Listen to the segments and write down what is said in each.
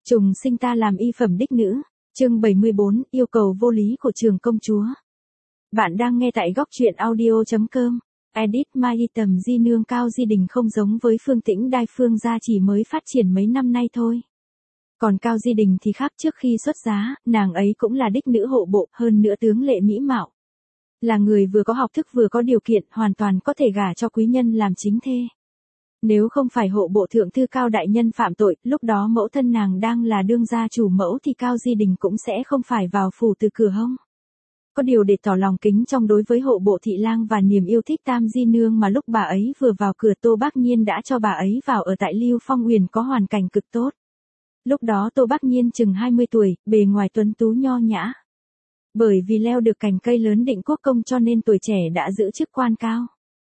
Trùng sinh ta làm y phẩm đích nữ. Chương 74, yêu cầu vô lý của trường công chúa. Bạn đang nghe tại góc truyện audio.com. Edit My Tầm Di Nương Cao Di Đình không giống với Phương Tĩnh Đai, Phương gia chỉ mới phát triển mấy năm nay thôi. Còn Cao Di Đình thì khác, trước khi xuất giá, nàng ấy cũng là đích nữ hộ bộ, hơn nữa tướng lệ mỹ mạo. Là người vừa có học thức vừa có điều kiện, hoàn toàn có thể gả cho quý nhân làm chính thê. Nếu không phải hộ bộ thượng thư Cao đại nhân phạm tội, lúc đó mẫu thân nàng đang là đương gia chủ mẫu thì Cao Di Đình cũng sẽ không phải vào phủ từ cửa hông. Có điều để tỏ lòng kính trong đối với hộ bộ thị lang và niềm yêu thích Tam Di Nương mà lúc bà ấy vừa vào cửa, Tô Bác Nhiên đã cho bà ấy vào ở tại Lưu Phong Uyển có hoàn cảnh cực tốt. Lúc đó Tô Bác Nhiên chừng 20 tuổi, bề ngoài tuấn tú nho nhã. Bởi vì leo được cành cây lớn định quốc công cho nên tuổi trẻ đã giữ chức quan cao.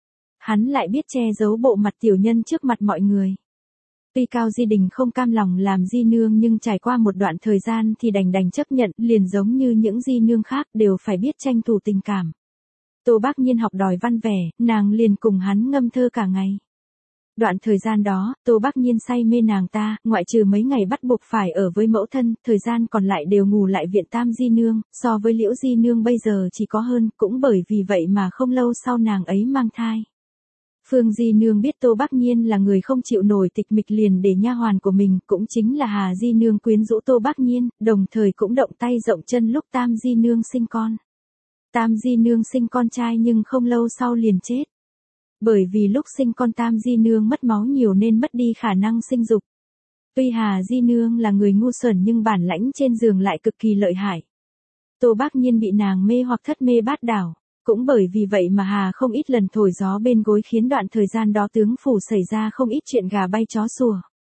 Hắn lại biết che giấu bộ mặt tiểu nhân trước mặt mọi người. Tuy Cao Di Đình không cam lòng làm di nương nhưng trải qua một đoạn thời gian thì đành chấp nhận, liền giống như những di nương khác đều phải biết tranh thủ tình cảm. Tô Bác Nhiên học đòi văn vẻ, nàng liền cùng hắn ngâm thơ cả ngày. Đoạn thời gian đó, Tô Bác Nhiên say mê nàng ta, ngoại trừ mấy ngày bắt buộc phải ở với mẫu thân, thời gian còn lại đều ngủ lại viện Tam Di Nương, so với Liễu Di Nương bây giờ chỉ có hơn, cũng bởi vì vậy mà không lâu sau nàng ấy mang thai. Phương Di Nương biết Tô Bác Nhiên là người không chịu nổi tịch mịch liền để nha hoàn của mình, cũng chính là Hà Di Nương quyến rũ Tô Bác Nhiên, đồng thời cũng động tay rộng chân lúc Tam Di Nương sinh con. Tam Di Nương sinh con trai nhưng không lâu sau liền chết. Bởi vì lúc sinh con Tam Di Nương mất máu nhiều nên mất đi khả năng sinh dục. Tuy Hà Di Nương là người ngu xuẩn nhưng bản lãnh trên giường lại cực kỳ lợi hại. Tô Bác Nhiên bị nàng mê hoặc thất mê bát đảo. Cũng bởi vì vậy mà Hà không ít lần thổi gió bên gối khiến đoạn thời gian đó tướng phủ xảy ra không ít chuyện gà bay chó sủa.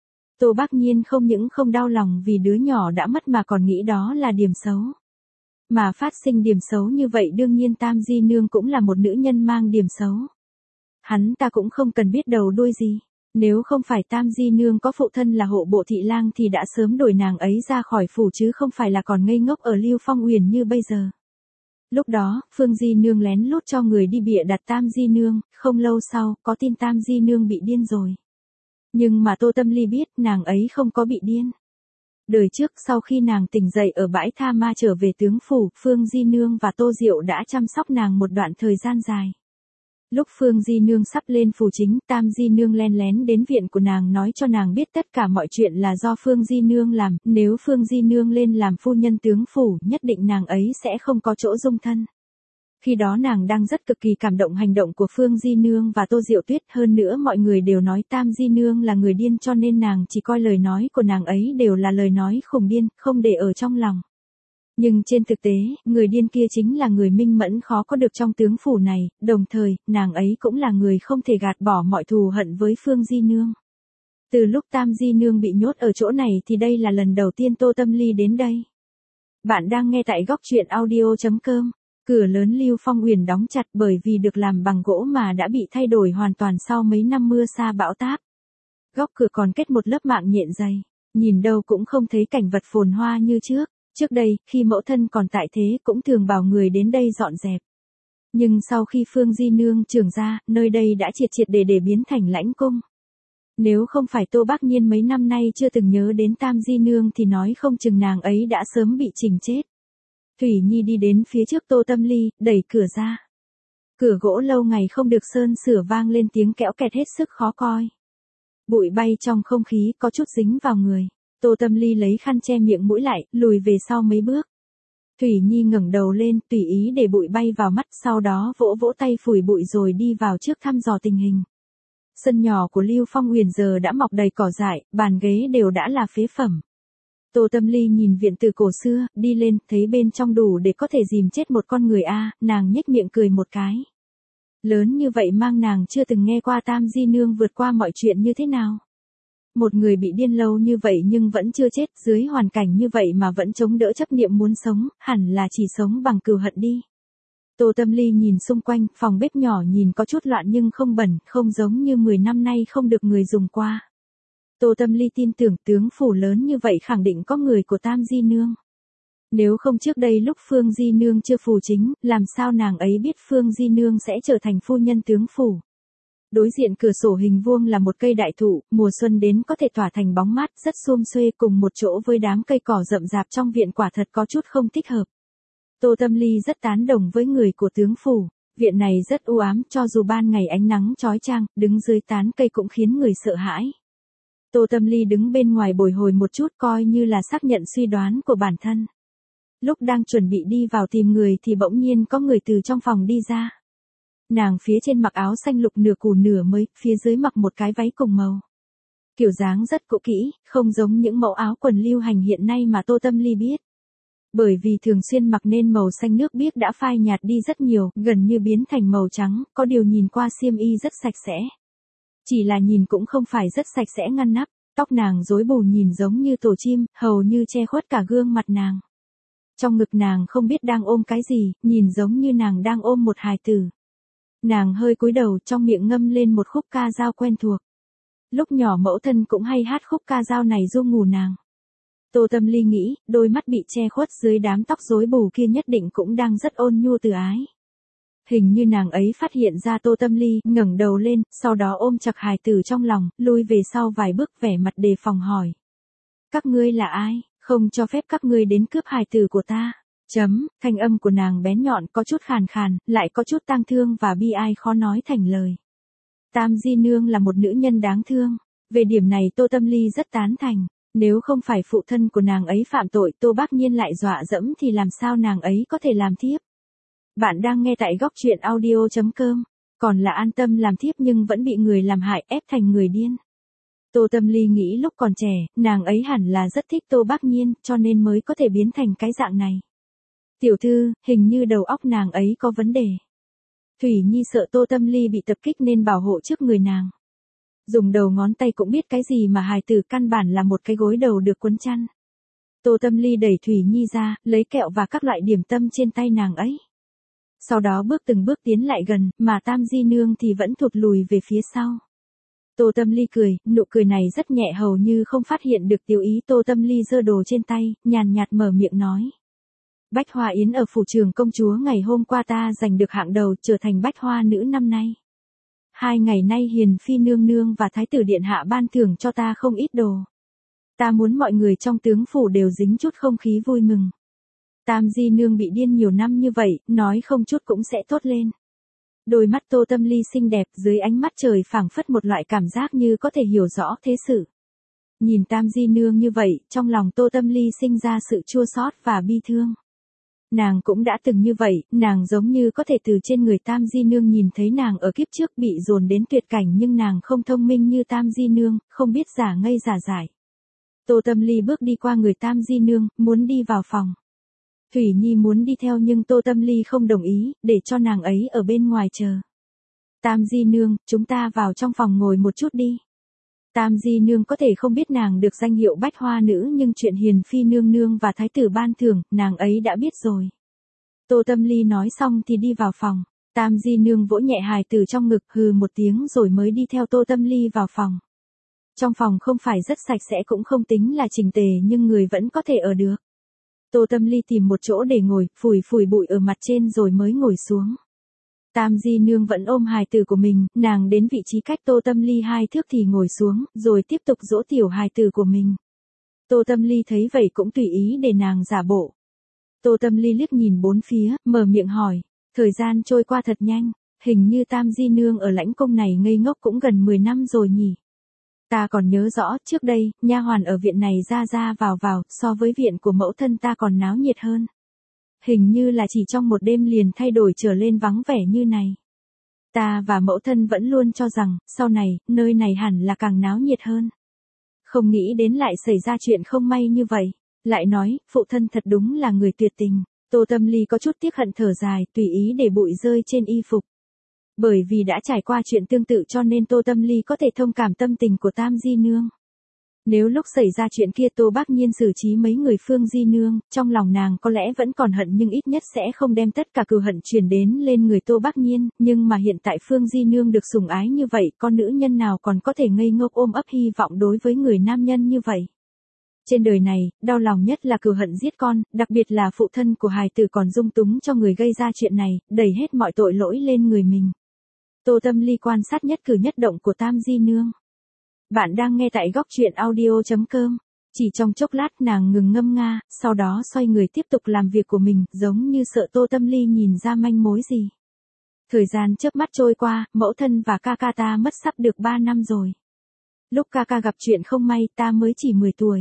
Tô Bác Nhiên không những không đau lòng vì đứa nhỏ đã mất mà còn nghĩ đó là điểm xấu. Mà phát sinh điểm xấu như vậy đương nhiên Tam Di Nương cũng là một nữ nhân mang điểm xấu. Hắn ta cũng không cần biết đầu đuôi gì. Nếu không phải Tam Di Nương có phụ thân là hộ bộ thị lang thì đã sớm đuổi nàng ấy ra khỏi phủ chứ không phải là còn ngây ngốc ở Lưu Phong Uyển như bây giờ. Lúc đó, Phương Di Nương lén lút cho người đi bịa đặt Tam Di Nương, không lâu sau, có tin Tam Di Nương bị điên rồi. Nhưng mà Tô Tâm Ly biết nàng ấy không có bị điên. Đời trước sau khi nàng tỉnh dậy ở bãi Tha Ma trở về tướng phủ, Phương Di Nương và Tô Diệu đã chăm sóc nàng một đoạn thời gian dài. Lúc Phương Di Nương sắp lên phủ chính, Tam Di Nương len lén đến viện của nàng nói cho nàng biết tất cả mọi chuyện là do Phương Di Nương làm, nếu Phương Di Nương lên làm phu nhân tướng phủ, nhất định nàng ấy sẽ không có chỗ dung thân. Khi đó nàng đang rất cực kỳ cảm động hành động của Phương Di Nương và Tô Diệu Tuyết, hơn nữa mọi người đều nói Tam Di Nương là người điên cho nên nàng chỉ coi lời nói của nàng ấy đều là lời nói khùng điên, không để ở trong lòng. Nhưng trên thực tế, người điên kia chính là người minh mẫn khó có được trong tướng phủ này, đồng thời, nàng ấy cũng là người không thể gạt bỏ mọi thù hận với Phương Di Nương. Từ lúc Tam Di Nương bị nhốt ở chỗ này thì đây là lần đầu tiên Tô Tâm Ly đến đây. Bạn đang nghe tại góc truyện audio.com. Cửa lớn Lưu Phong Uyển đóng chặt bởi vì được làm bằng gỗ mà đã bị thay đổi hoàn toàn sau mấy năm mưa sa bão táp. Góc cửa còn kết một lớp mạng nhện dày, nhìn đâu cũng không thấy cảnh vật phồn hoa như trước. Trước đây, khi mẫu thân còn tại thế cũng thường bảo người đến đây dọn dẹp. Nhưng sau khi Phương Di Nương trưởng ra, nơi đây đã triệt để biến thành lãnh cung. Nếu không phải Tô Bác Nhiên mấy năm nay chưa từng nhớ đến Tam Di Nương thì nói không chừng nàng ấy đã sớm bị chỉnh chết. Thủy Nhi đi đến phía trước Tô Tâm Ly, đẩy cửa ra. Cửa gỗ lâu ngày không được sơn sửa vang lên tiếng kẽo kẹt hết sức khó coi. Bụi bay trong không khí có chút dính vào người. Tô Tâm Ly lấy khăn che miệng mũi lại, lùi về sau mấy bước. Thủy Nhi ngẩng đầu lên, tùy ý để bụi bay vào mắt, sau đó vỗ vỗ tay phủi bụi rồi đi vào trước thăm dò tình hình. Sân nhỏ của Lưu Phong Uyển giờ đã mọc đầy cỏ dại, bàn ghế đều đã là phế phẩm. Tô Tâm Ly nhìn viện từ cổ xưa, đi lên, thấy bên trong đủ để có thể dìm chết một con người nàng nhếch miệng cười một cái. Lớn như vậy mang nàng chưa từng nghe qua Tam Di Nương vượt qua mọi chuyện như thế nào. Một người bị điên lâu như vậy nhưng vẫn chưa chết, dưới hoàn cảnh như vậy mà vẫn chống đỡ chấp niệm muốn sống, hẳn là chỉ sống bằng cừu hận đi. Tô Tâm Ly nhìn xung quanh, phòng bếp nhỏ nhìn có chút loạn nhưng không bẩn, không giống như 10 năm nay không được người dùng qua. Tô Tâm Ly tin tưởng tướng phủ lớn như vậy khẳng định có người của Tam Di Nương. Nếu không trước đây lúc Phương Di Nương chưa phủ chính, làm sao nàng ấy biết Phương Di Nương sẽ trở thành phu nhân tướng phủ. Đối diện cửa sổ hình vuông là một cây đại thụ, mùa xuân đến có thể tỏa thành bóng mát, rất sum xuê cùng một chỗ với đám cây cỏ rậm rạp trong viện quả thật có chút không thích hợp. Tô Tâm Ly rất tán đồng với người của tướng phủ, viện này rất u ám, cho dù ban ngày ánh nắng chói chang, đứng dưới tán cây cũng khiến người sợ hãi. Tô Tâm Ly đứng bên ngoài bồi hồi một chút coi như là xác nhận suy đoán của bản thân. Lúc đang chuẩn bị đi vào tìm người thì bỗng nhiên có người từ trong phòng đi ra. Nàng phía trên mặc áo xanh lục nửa cũ nửa mới, phía dưới mặc một cái váy cùng màu. Kiểu dáng rất cũ kỹ, không giống những mẫu áo quần lưu hành hiện nay mà Tô Tâm Ly biết. Bởi vì thường xuyên mặc nên màu xanh nước biếc đã phai nhạt đi rất nhiều, gần như biến thành màu trắng, có điều nhìn qua xiêm y rất sạch sẽ. Chỉ là nhìn cũng không phải rất sạch sẽ ngăn nắp, tóc nàng rối bù nhìn giống như tổ chim, hầu như che khuất cả gương mặt nàng. Trong ngực nàng không biết đang ôm cái gì, nhìn giống như nàng đang ôm một hài tử. Nàng hơi cúi đầu, trong miệng ngâm lên một khúc ca dao quen thuộc. Lúc nhỏ mẫu thân cũng hay hát khúc ca dao này ru ngủ nàng. Tô Tâm Ly nghĩ, đôi mắt bị che khuất dưới đám tóc rối bù kia nhất định cũng đang rất ôn nhu từ ái. Hình như nàng ấy phát hiện ra Tô Tâm Ly, ngẩng đầu lên, sau đó ôm chặt hài tử trong lòng, lui về sau vài bước vẻ mặt đề phòng hỏi. Các ngươi là ai, không cho phép các ngươi đến cướp hài tử của ta. Thanh âm của nàng bén nhọn, có chút khàn khàn, lại có chút tang thương và bi ai khó nói thành lời. Tam Di Nương là một nữ nhân đáng thương. Về điểm này Tô Tâm Ly rất tán thành. Nếu không phải phụ thân của nàng ấy phạm tội, Tô Bác Nhiên lại dọa dẫm thì làm sao nàng ấy có thể làm thiếp. Bạn đang nghe tại góc truyện audio.com. Còn là an tâm làm thiếp nhưng vẫn bị người làm hại, ép thành người điên. Tô Tâm Ly nghĩ lúc còn trẻ, nàng ấy hẳn là rất thích Tô Bác Nhiên, cho nên mới có thể biến thành cái dạng này. Tiểu thư, hình như đầu óc nàng ấy có vấn đề. Thủy Nhi sợ Tô Tâm Ly bị tập kích nên bảo hộ trước người nàng. Dùng đầu ngón tay cũng biết cái gì mà hài tử, căn bản là một cái gối đầu được quấn chăn. Tô Tâm Ly đẩy Thủy Nhi ra, lấy kẹo và các loại điểm tâm trên tay nàng ấy. Sau đó từng bước tiến lại gần, mà Tam Di Nương thì vẫn thụt lùi về phía sau. Tô Tâm Ly cười, nụ cười này rất nhẹ hầu như không phát hiện được tiêu ý. Tô Tâm Ly giơ đồ trên tay, nhàn nhạt mở miệng nói. Bách Hoa Yến ở phủ Trường công chúa ngày hôm qua ta giành được hạng đầu, trở thành Bách Hoa nữ năm nay. 2 ngày nay Hiền Phi nương nương và Thái tử điện hạ ban thưởng cho ta không ít đồ. Ta muốn mọi người trong tướng phủ đều dính chút không khí vui mừng. Tam Di Nương bị điên nhiều năm như vậy, nói không chút cũng sẽ tốt lên. Đôi mắt Tô Tâm Ly xinh đẹp, dưới ánh mắt trời phảng phất một loại cảm giác như có thể hiểu rõ thế sự. Nhìn Tam Di Nương như vậy, trong lòng Tô Tâm Ly sinh ra sự chua xót và bi thương. Nàng cũng đã từng như vậy, nàng giống như có thể từ trên người Tam Di Nương nhìn thấy nàng ở kiếp trước bị dồn đến tuyệt cảnh, nhưng nàng không thông minh như Tam Di Nương, không biết giả ngây giả dại. Tô Tâm Ly bước đi qua người Tam Di Nương, muốn đi vào phòng. Thủy Nhi muốn đi theo nhưng Tô Tâm Ly không đồng ý, để cho nàng ấy ở bên ngoài chờ. Tam Di Nương, chúng ta vào trong phòng ngồi một chút đi. Tam Di Nương có thể không biết nàng được danh hiệu Bách Hoa nữ, nhưng chuyện Hiền Phi nương nương và Thái tử ban thưởng, nàng ấy đã biết rồi. Tô Tâm Ly nói xong thì đi vào phòng. Tam Di Nương vỗ nhẹ hài tử trong ngực, hừ một tiếng rồi mới đi theo Tô Tâm Ly vào phòng. Trong phòng không phải rất sạch sẽ cũng không tính là chỉnh tề nhưng người vẫn có thể ở được. Tô Tâm Ly tìm một chỗ để ngồi, phủi bụi ở mặt trên rồi mới ngồi xuống. Tam Di Nương vẫn ôm hài tử của mình, nàng đến vị trí cách Tô Tâm Ly 2 thước thì ngồi xuống, rồi tiếp tục dỗ tiểu hài tử của mình. Tô Tâm Ly thấy vậy cũng tùy ý để nàng giả bộ. Tô Tâm Ly liếc nhìn bốn phía, mở miệng hỏi, thời gian trôi qua thật nhanh, hình như Tam Di Nương ở lãnh cung này ngây ngốc cũng gần 10 năm rồi nhỉ. Ta còn nhớ rõ, trước đây, nha hoàn ở viện này ra vào, so với viện của mẫu thân ta còn náo nhiệt hơn. Hình như là chỉ trong một đêm liền thay đổi trở lên vắng vẻ như này. Ta và mẫu thân vẫn luôn cho rằng, sau này, nơi này hẳn là càng náo nhiệt hơn. Không nghĩ đến lại xảy ra chuyện không may như vậy. Lại nói, phụ thân thật đúng là người tuyệt tình. Tô Tâm Ly có chút tiếc hận thở dài, tùy ý để bụi rơi trên y phục. Bởi vì đã trải qua chuyện tương tự cho nên Tô Tâm Ly có thể thông cảm tâm tình của Tam Di Nương. Nếu lúc xảy ra chuyện kia Tô Bác Nhiên xử trí mấy người Phương Di Nương, trong lòng nàng có lẽ vẫn còn hận nhưng ít nhất sẽ không đem tất cả cừu hận truyền đến lên người Tô Bác Nhiên, nhưng mà hiện tại Phương Di Nương được sủng ái như vậy, con nữ nhân nào còn có thể ngây ngốc ôm ấp hy vọng đối với người nam nhân như vậy. Trên đời này, đau lòng nhất là cừu hận giết con, đặc biệt là phụ thân của hài tử còn dung túng cho người gây ra chuyện này, đẩy hết mọi tội lỗi lên người mình. Tô Tâm Ly quan sát nhất cử nhất động của Tam Di Nương. Bạn đang nghe tại góc truyện audio.com. Chỉ trong chốc lát nàng ngừng ngâm nga, sau đó xoay người tiếp tục làm việc của mình, giống như sợ Tô Tâm Ly nhìn ra manh mối gì. Thời gian chớp mắt trôi qua, mẫu thân và ca ca ta mất sắp được 3 năm rồi. Lúc ca ca gặp chuyện không may ta mới chỉ 10 tuổi.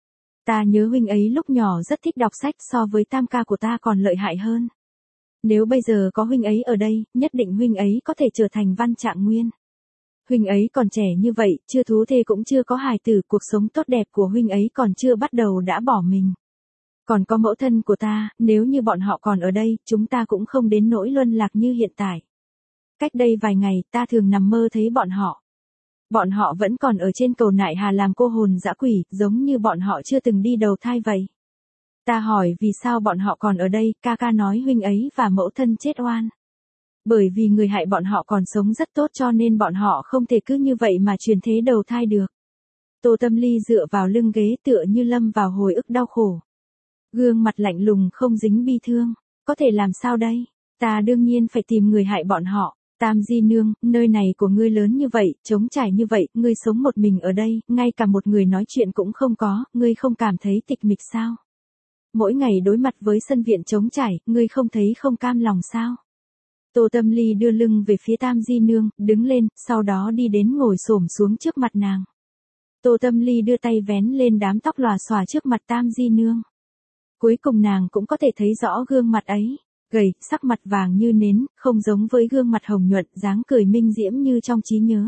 Ta nhớ huynh ấy lúc nhỏ rất thích đọc sách, so với tam ca của ta còn lợi hại hơn. Nếu bây giờ có huynh ấy ở đây, nhất định huynh ấy có thể trở thành Văn Trạng Nguyên. Huynh ấy còn trẻ như vậy, chưa thú thê cũng chưa có hài tử, cuộc sống tốt đẹp của huynh ấy còn chưa bắt đầu đã bỏ mình. Còn có mẫu thân của ta, nếu như bọn họ còn ở đây, chúng ta cũng không đến nỗi luân lạc như hiện tại. Cách đây vài ngày, ta thường nằm mơ thấy bọn họ. Bọn họ vẫn còn ở trên cầu Nại Hà làm cô hồn dã quỷ, giống như bọn họ chưa từng đi đầu thai vậy. Ta hỏi vì sao bọn họ còn ở đây, ca ca nói huynh ấy và mẫu thân chết oan. Bởi vì người hại bọn họ còn sống rất tốt cho nên bọn họ không thể cứ như vậy mà chuyển thế đầu thai được. Tô Tâm Ly dựa vào lưng ghế tựa như lâm vào hồi ức đau khổ. Gương mặt lạnh lùng không dính bi thương. Có thể làm sao đây? Ta đương nhiên phải tìm người hại bọn họ. Tam Di Nương, nơi này của ngươi lớn như vậy, trống trải như vậy, ngươi sống một mình ở đây, ngay cả một người nói chuyện cũng không có, ngươi không cảm thấy tịch mịch sao? Mỗi ngày đối mặt với sân viện trống trải, ngươi không thấy không cam lòng sao? Tô Tâm Ly đưa lưng về phía Tam Di Nương, đứng lên, sau đó đi đến ngồi xổm xuống trước mặt nàng. Tô Tâm Ly đưa tay vén lên đám tóc lòa xòa trước mặt Tam Di Nương. Cuối cùng nàng cũng có thể thấy rõ gương mặt ấy, gầy, sắc mặt vàng như nến, không giống với gương mặt hồng nhuận, dáng cười minh diễm như trong trí nhớ.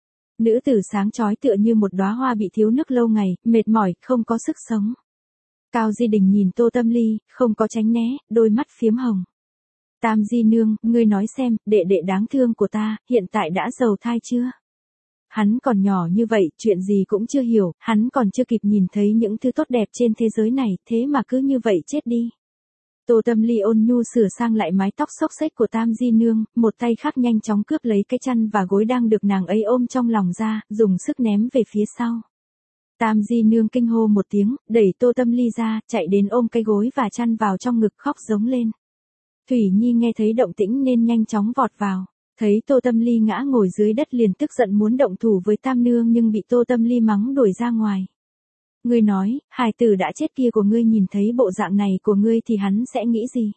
Nữ tử sáng chói tựa như một đóa hoa bị thiếu nước lâu ngày, mệt mỏi, không có sức sống. Cao Di Đình nhìn Tô Tâm Ly, không có tránh né, đôi mắt phiếm hồng. Tam Di Nương, ngươi nói xem, đệ đệ đáng thương của ta, hiện tại đã giàu thai chưa? Hắn còn nhỏ như vậy, chuyện gì cũng chưa hiểu, hắn còn chưa kịp nhìn thấy những thứ tốt đẹp trên thế giới này, thế mà cứ như vậy chết đi. Tô Tâm Ly ôn nhu sửa sang lại mái tóc xốc xếch của Tam Di Nương, một tay khác nhanh chóng cướp lấy cái chăn và gối đang được nàng ấy ôm trong lòng ra, dùng sức ném về phía sau. Tam Di Nương kinh hô một tiếng, đẩy Tô Tâm Ly ra, chạy đến ôm cái gối và chăn vào trong ngực khóc giống lên. Thủy Nhi nghe thấy động tĩnh nên nhanh chóng vọt vào. Thấy Tô Tâm Ly ngã ngồi dưới đất liền tức giận muốn động thủ với Tam Nương nhưng bị Tô Tâm Ly mắng đuổi ra ngoài. Ngươi nói, hài tử đã chết kia của ngươi nhìn thấy bộ dạng này của ngươi thì hắn sẽ nghĩ gì?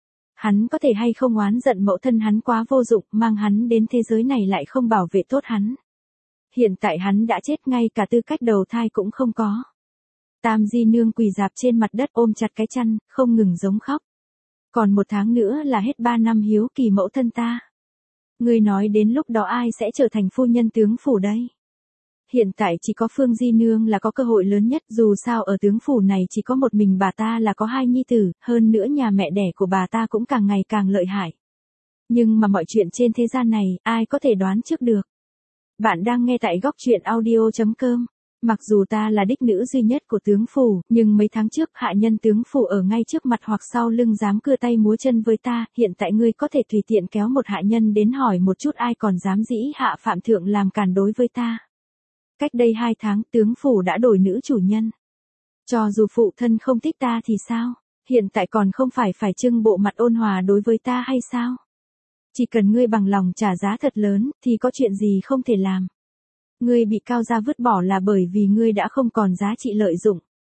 Hắn có thể hay không oán giận mẫu thân hắn quá vô dụng, mang hắn đến thế giới này lại không bảo vệ tốt hắn. Hiện tại hắn đã chết, ngay cả tư cách đầu thai cũng không có. Tam Di Nương quỳ rạp trên mặt đất ôm chặt cái chăn, không ngừng giống khóc. Còn 1 tháng nữa là hết 3 năm hiếu kỳ mẫu thân ta. Ngươi nói đến lúc đó ai sẽ trở thành phu nhân tướng phủ đây? Hiện tại chỉ có Phương Di Nương là có cơ hội lớn nhất, dù sao ở tướng phủ này chỉ có một mình bà ta là có 2 nhi tử, hơn nữa nhà mẹ đẻ của bà ta cũng càng ngày càng lợi hại. Nhưng mà mọi chuyện trên thế gian này, ai có thể đoán trước được? Bạn đang nghe tại góc truyện audio.com. Mặc dù ta là đích nữ duy nhất của tướng phủ, nhưng mấy tháng trước hạ nhân tướng phủ ở ngay trước mặt hoặc sau lưng dám cưa tay múa chân với ta, hiện tại ngươi có thể tùy tiện kéo một hạ nhân đến hỏi một chút ai còn dám dĩ hạ phạm thượng làm càn đối với ta. Cách đây 2 tháng tướng phủ đã đổi nữ chủ nhân. Cho dù phụ thân không thích ta thì sao, hiện tại còn không phải trưng bộ mặt ôn hòa đối với ta hay sao? Chỉ cần ngươi bằng lòng trả giá thật lớn, thì có chuyện gì không thể làm. Ngươi bị Cao gia vứt bỏ là bởi vì ngươi đã không còn giá trị lợi dụng.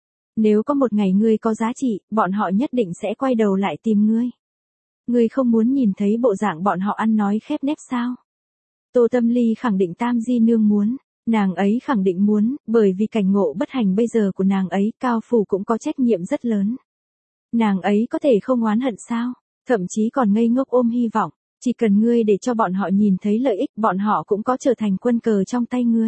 Nếu có một ngày ngươi có giá trị, bọn họ nhất định sẽ quay đầu lại tìm ngươi. Ngươi không muốn nhìn thấy bộ dạng bọn họ ăn nói khép nép sao? Tô Tâm Ly khẳng định Tam Di Nương muốn, nàng ấy khẳng định muốn, bởi vì cảnh ngộ bất hạnh bây giờ của nàng ấy, Cao phủ cũng có trách nhiệm rất lớn. Nàng ấy có thể không oán hận sao? Thậm chí còn ngây ngốc ôm hy vọng. Chỉ cần ngươi để cho bọn họ nhìn thấy lợi ích, bọn họ cũng có trở thành quân cờ trong tay ngươi.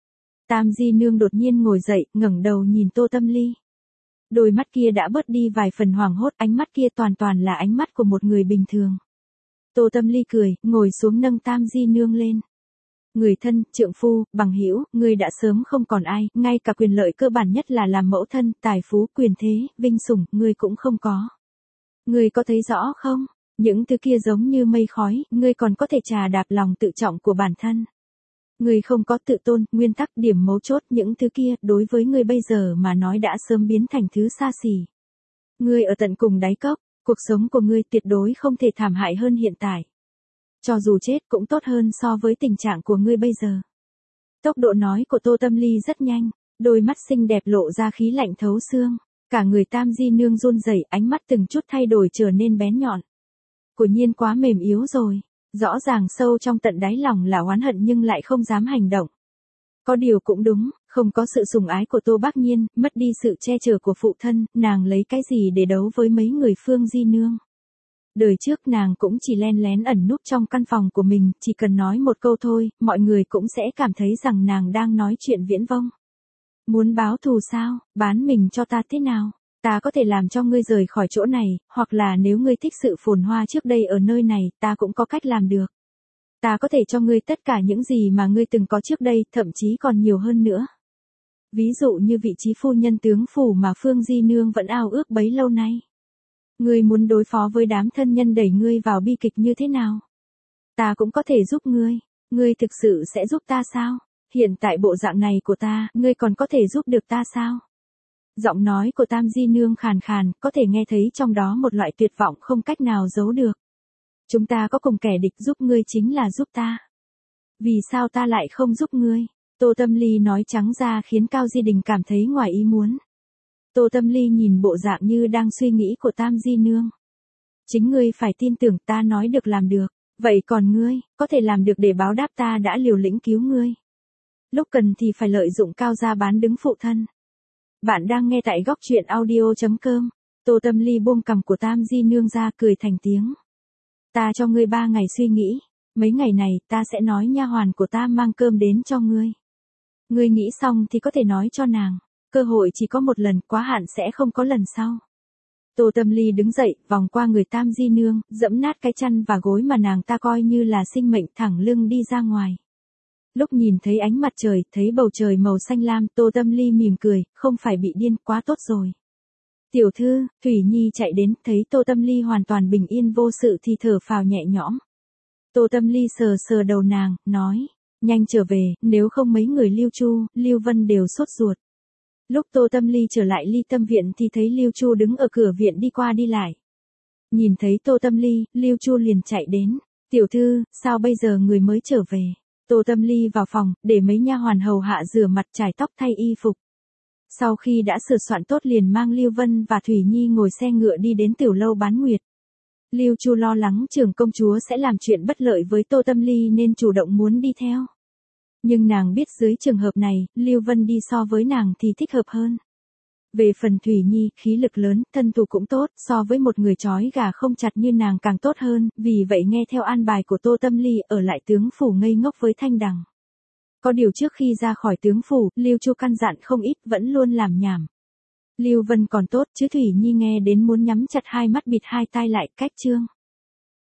Tam Di Nương đột nhiên ngồi dậy, ngẩng đầu nhìn Tô Tâm Ly. Đôi mắt kia đã bớt đi vài phần hoảng hốt, ánh mắt kia toàn là ánh mắt của một người bình thường. Tô Tâm Ly cười, ngồi xuống nâng Tam Di Nương lên. Người thân, trượng phu, bằng hữu, ngươi đã sớm không còn ai, ngay cả quyền lợi cơ bản nhất là làm mẫu thân, tài phú, quyền thế, vinh sủng, ngươi cũng không có. Ngươi có thấy rõ không? Những thứ kia giống như mây khói, ngươi còn có thể trà đạp lòng tự trọng của bản thân. Ngươi không có tự tôn, nguyên tắc, điểm mấu chốt, những thứ kia, đối với ngươi bây giờ mà nói đã sớm biến thành thứ xa xỉ. Ngươi ở tận cùng đáy cốc, cuộc sống của ngươi tuyệt đối không thể thảm hại hơn hiện tại. cho dù chết cũng tốt hơn so với tình trạng của ngươi bây giờ. Tốc độ nói của Tô Tâm Ly rất nhanh, đôi mắt xinh đẹp lộ ra khí lạnh thấu xương, cả người Tam Di Nương run rẩy, ánh mắt từng chút thay đổi trở nên bén nhọn. Của Nhiên quá mềm yếu rồi, rõ ràng sâu trong tận đáy lòng là oán hận nhưng lại không dám hành động. Có điều cũng đúng, không có sự sủng ái của Tô Bác Nhiên, mất đi sự che chở của phụ thân, nàng lấy cái gì để đấu với mấy người Phương Di Nương. Đời trước nàng cũng chỉ len lén ẩn núp trong căn phòng của mình, chỉ cần nói một câu thôi, mọi người cũng sẽ cảm thấy rằng nàng đang nói chuyện viển vông. Muốn báo thù sao, bán mình cho ta thế nào? Ta có thể làm cho ngươi rời khỏi chỗ này, hoặc là nếu ngươi thích sự phồn hoa trước đây ở nơi này, ta cũng có cách làm được. Ta có thể cho ngươi tất cả những gì mà ngươi từng có trước đây, thậm chí còn nhiều hơn nữa. Ví dụ như vị trí phu nhân tướng phủ mà Phương Di Nương vẫn ao ước bấy lâu nay. Ngươi muốn đối phó với đám thân nhân đẩy ngươi vào bi kịch như thế nào? Ta cũng có thể giúp ngươi thực sự sẽ giúp ta sao? Hiện tại bộ dạng này của ta, ngươi còn có thể giúp được ta sao? Giọng nói của Tam Di Nương khàn khàn, có thể nghe thấy trong đó một loại tuyệt vọng không cách nào giấu được. Chúng ta có cùng kẻ địch, giúp ngươi chính là giúp ta. Vì sao ta lại không giúp ngươi? Tô Tâm Ly nói trắng ra khiến Cao Di Đình cảm thấy ngoài ý muốn. Tô Tâm Ly nhìn bộ dạng như đang suy nghĩ của Tam Di Nương. Chính ngươi phải tin tưởng ta nói được làm được, vậy còn ngươi, có thể làm được để báo đáp ta đã liều lĩnh cứu ngươi. Lúc cần thì phải lợi dụng Cao gia bán đứng phụ thân. Bạn đang nghe tại góc truyện audio.com. Tô Tâm Ly buông cằm của Tam Di Nương ra cười thành tiếng. Ta cho ngươi 3 ngày suy nghĩ, mấy ngày này ta sẽ nói nha hoàn của ta mang cơm đến cho ngươi. Ngươi nghĩ xong thì có thể nói cho nàng, cơ hội chỉ có một lần, quá hạn sẽ không có lần sau. Tô Tâm Ly đứng dậy, vòng qua người Tam Di Nương, dẫm nát cái chăn và gối mà nàng ta coi như là sinh mệnh, thẳng lưng đi ra ngoài. Lúc nhìn thấy ánh mặt trời, thấy bầu trời màu xanh lam, Tô Tâm Ly mỉm cười, không phải bị điên, quá tốt rồi. Tiểu thư, Thủy Nhi chạy đến, thấy Tô Tâm Ly hoàn toàn bình yên vô sự thì thở phào nhẹ nhõm. Tô Tâm Ly sờ sờ đầu nàng, nói, nhanh trở về, nếu không mấy người Lưu Chu, Lưu Vân đều sốt ruột. Lúc Tô Tâm Ly trở lại Ly Tâm viện thì thấy Lưu Chu đứng ở cửa viện đi qua đi lại. Nhìn thấy Tô Tâm Ly, Lưu Chu liền chạy đến, tiểu thư, sao bây giờ người mới trở về? Tô Tâm Ly vào phòng, để mấy nha hoàn hầu hạ rửa mặt, chải tóc, thay y phục. Sau khi đã sửa soạn tốt liền mang Lưu Vân và Thủy Nhi ngồi xe ngựa đi đến tiểu lâu Bán Nguyệt. Lưu Chu lo lắng trưởng công chúa sẽ làm chuyện bất lợi với Tô Tâm Ly nên chủ động muốn đi theo. Nhưng nàng biết dưới trường hợp này, Lưu Vân đi so với nàng thì thích hợp hơn. Về phần Thủy Nhi, khí lực lớn, thân thủ cũng tốt, so với một người trói gà không chặt như nàng càng tốt hơn, vì vậy nghe theo an bài của Tô Tâm Ly ở lại tướng phủ ngây ngốc với Thanh Đằng. Có điều trước khi ra khỏi tướng phủ, Lưu Chu căn dặn không ít, vẫn luôn làm nhảm. Lưu Vân còn tốt chứ Thủy Nhi nghe đến muốn nhắm chặt hai mắt bịt hai tai lại, cách chương.